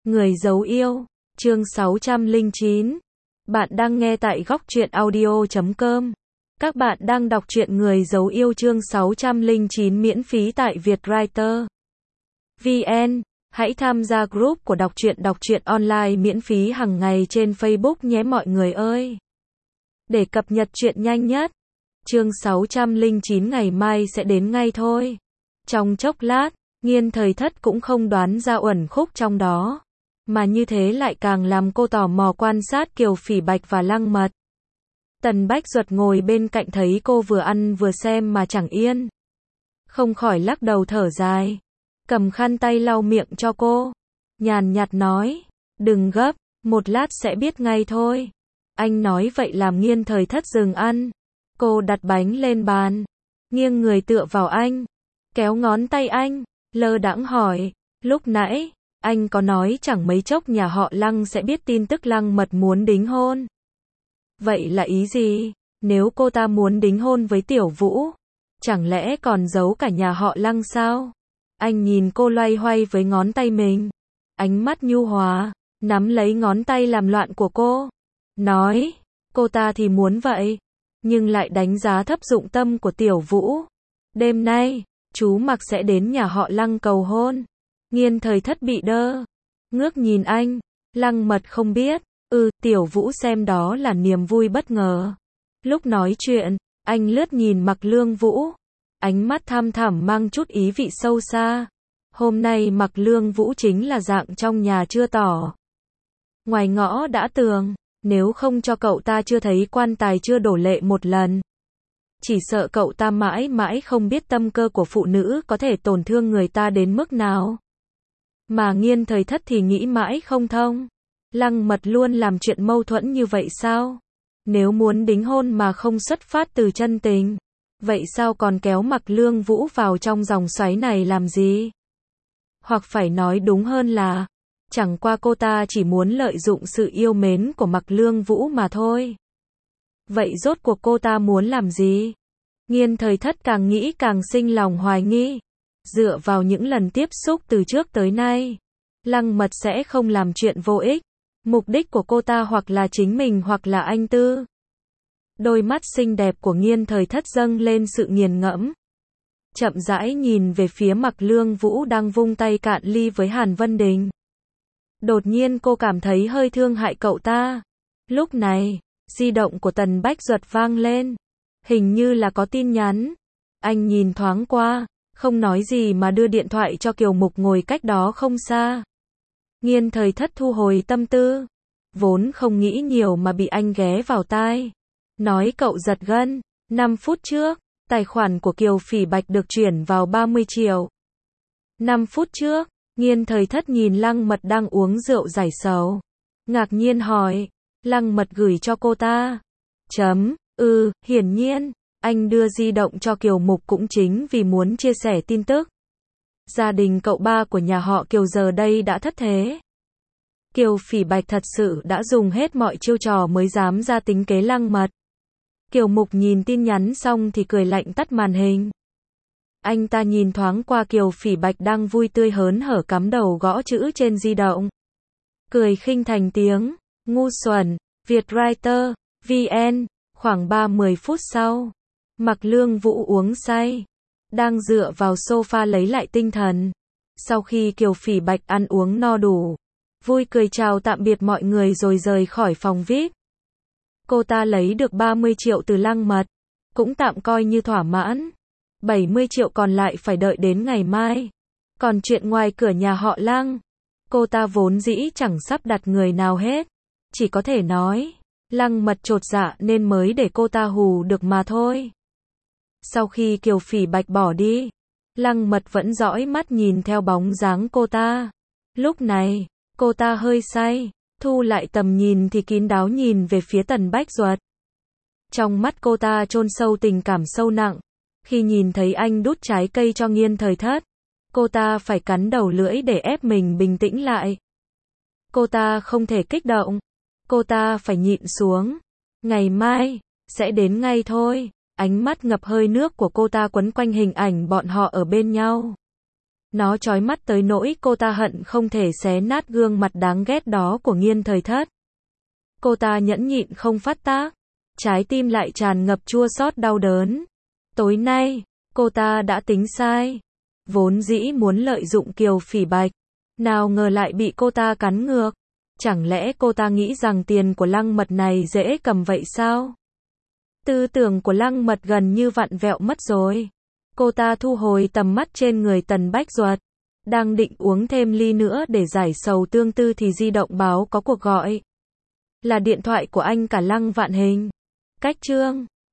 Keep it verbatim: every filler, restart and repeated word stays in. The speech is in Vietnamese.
Người giấu yêu, chương sáu trăm lẻ chín. Bạn đang nghe tại góc truyện audio chấm com. Các bạn đang đọc truyện Người giấu yêu chương sáu trăm lẻ chín miễn phí tại Vietwriter chấm vn. Hãy tham gia group của đọc truyện đọc truyện online miễn phí hàng ngày trên Facebook nhé mọi người ơi. Để cập nhật truyện nhanh nhất, chương sáu trăm lẻ chín ngày mai sẽ đến ngay thôi. Trong chốc lát, Nghiên Thời Thất cũng không đoán ra uẩn khúc trong đó, mà như thế lại càng làm cô tò mò quan sát Kiều Phỉ Bạch và Lăng Mật. Tần Bách Duật ngồi bên cạnh thấy cô vừa ăn vừa xem mà chẳng yên, không khỏi lắc đầu thở dài, cầm khăn tay lau miệng cho cô, nhàn nhạt nói, đừng gấp, một lát sẽ biết ngay thôi. Anh nói vậy làm Nghiên Thời Thất dừng ăn. Cô đặt bánh lên bàn, nghiêng người tựa vào anh, kéo ngón tay anh, lơ đãng hỏi, lúc nãy, anh có nói chẳng mấy chốc nhà họ Lăng sẽ biết tin tức Lăng Mật muốn đính hôn. Vậy là ý gì? Nếu cô ta muốn đính hôn với Tiểu Vũ, chẳng lẽ còn giấu cả nhà họ Lăng sao? Anh nhìn cô loay hoay với ngón tay mình, ánh mắt nhu hòa, nắm lấy ngón tay làm loạn của cô, nói, cô ta thì muốn vậy, nhưng lại đánh giá thấp dụng tâm của Tiểu Vũ. Đêm nay, chú Mặc sẽ đến nhà họ Lăng cầu hôn. Nghiên Thời Thất bị đơ, ngước nhìn anh, Lăng Mật không biết, ừ, Tiểu Vũ xem đó là niềm vui bất ngờ. Lúc nói chuyện, anh lướt nhìn Mặc Lương Vũ, ánh mắt thăm thẳm mang chút ý vị sâu xa. Hôm nay Mặc Lương Vũ chính là dạng trong nhà chưa tỏ, ngoài ngõ đã tường, nếu không cho cậu ta chưa thấy quan tài chưa đổ lệ một lần, chỉ sợ cậu ta mãi mãi không biết tâm cơ của phụ nữ có thể tổn thương người ta đến mức nào. Mà Nghiên Thời Thất thì nghĩ mãi không thông. Lăng Mật luôn làm chuyện mâu thuẫn như vậy sao? Nếu muốn đính hôn mà không xuất phát từ chân tình, vậy sao còn kéo Mặc Lương Vũ vào trong dòng xoáy này làm gì? Hoặc phải nói đúng hơn là, chẳng qua cô ta chỉ muốn lợi dụng sự yêu mến của Mặc Lương Vũ mà thôi. Vậy rốt cuộc cô ta muốn làm gì? Nghiên Thời Thất càng nghĩ càng sinh lòng hoài nghi. Dựa vào những lần tiếp xúc từ trước tới nay, Lăng Mật sẽ không làm chuyện vô ích. Mục đích của cô ta hoặc là chính mình hoặc là anh Tư. Đôi mắt xinh đẹp của Nghiên Thời Thất dâng lên sự nghiền ngẫm. Chậm rãi nhìn về phía Mặc Lương Vũ đang vung tay cạn ly với Hàn Vân Đình. Đột nhiên cô cảm thấy hơi thương hại cậu ta. Lúc này, di động của Tần Bách Duật vang lên. Hình như là có tin nhắn. Anh nhìn thoáng qua, không nói gì mà đưa điện thoại cho Kiều Mục ngồi cách đó không xa. Nghiên Thời Thất thu hồi tâm tư, vốn không nghĩ nhiều mà bị anh ghé vào tai. Nói cậu giật gân, năm phút trước, tài khoản của Kiều Phỉ Bạch được chuyển vào ba mươi triệu. năm phút trước, Nghiên Thời Thất nhìn Lăng Mật đang uống rượu giải sầu, ngạc nhiên hỏi, Lăng Mật gửi cho cô ta. Chấm, ừ, hiển nhiên, anh đưa di động cho Kiều Mục cũng chính vì muốn chia sẻ tin tức. Gia đình cậu ba của nhà họ Kiều giờ đây đã thất thế. Kiều Phỉ Bạch thật sự đã dùng hết mọi chiêu trò mới dám ra tính kế Lăng Mật. Kiều Mục nhìn tin nhắn xong thì cười lạnh tắt màn hình. Anh ta nhìn thoáng qua Kiều Phỉ Bạch đang vui tươi hớn hở cắm đầu gõ chữ trên di động. Cười khinh thành tiếng, ngu xuẩn, Vietwriter chấm vn. Khoảng ba mươi phút sau, Mặc Lương Vũ uống say, đang dựa vào sofa lấy lại tinh thần. Sau khi Kiều Phỉ Bạch ăn uống no đủ, vui cười chào tạm biệt mọi người rồi rời khỏi phòng vi ai pi. Cô ta lấy được ba mươi triệu từ Lăng Mật, cũng tạm coi như thỏa mãn. bảy mươi triệu còn lại phải đợi đến ngày mai. Còn chuyện ngoài cửa nhà họ Lăng, cô ta vốn dĩ chẳng sắp đặt người nào hết. Chỉ có thể nói, Lăng Mật chột dạ nên mới để cô ta hù được mà thôi. Sau khi Kiều Phỉ Bạch bỏ đi, Lăng Mật vẫn dõi mắt nhìn theo bóng dáng cô ta. Lúc này, cô ta hơi say, thu lại tầm nhìn thì kín đáo nhìn về phía Tần Bách Duật. Trong mắt cô ta chôn sâu tình cảm sâu nặng. Khi nhìn thấy anh đút trái cây cho Nghiên Thời Thất, cô ta phải cắn đầu lưỡi để ép mình bình tĩnh lại. Cô ta không thể kích động. Cô ta phải nhịn xuống. Ngày mai, sẽ đến ngay thôi. Ánh mắt ngập hơi nước của cô ta quấn quanh hình ảnh bọn họ ở bên nhau. Nó chói mắt tới nỗi cô ta hận không thể xé nát gương mặt đáng ghét đó của Nghiên Thời Thất. Cô ta nhẫn nhịn không phát tác, trái tim lại tràn ngập chua xót đau đớn. Tối nay, cô ta đã tính sai. Vốn dĩ muốn lợi dụng Kiều Phỉ Bạch, nào ngờ lại bị cô ta cắn ngược. Chẳng lẽ cô ta nghĩ rằng tiền của Lăng Mật này dễ cầm vậy sao? Tư tưởng của Lăng Mật gần như vặn vẹo mất rồi. Cô ta thu hồi tầm mắt trên người Tần Bách Duật, đang định uống thêm ly nữa để giải sầu tương tư thì di động báo có cuộc gọi. Là điện thoại của anh cả Lăng Vạn Hình. Cách chương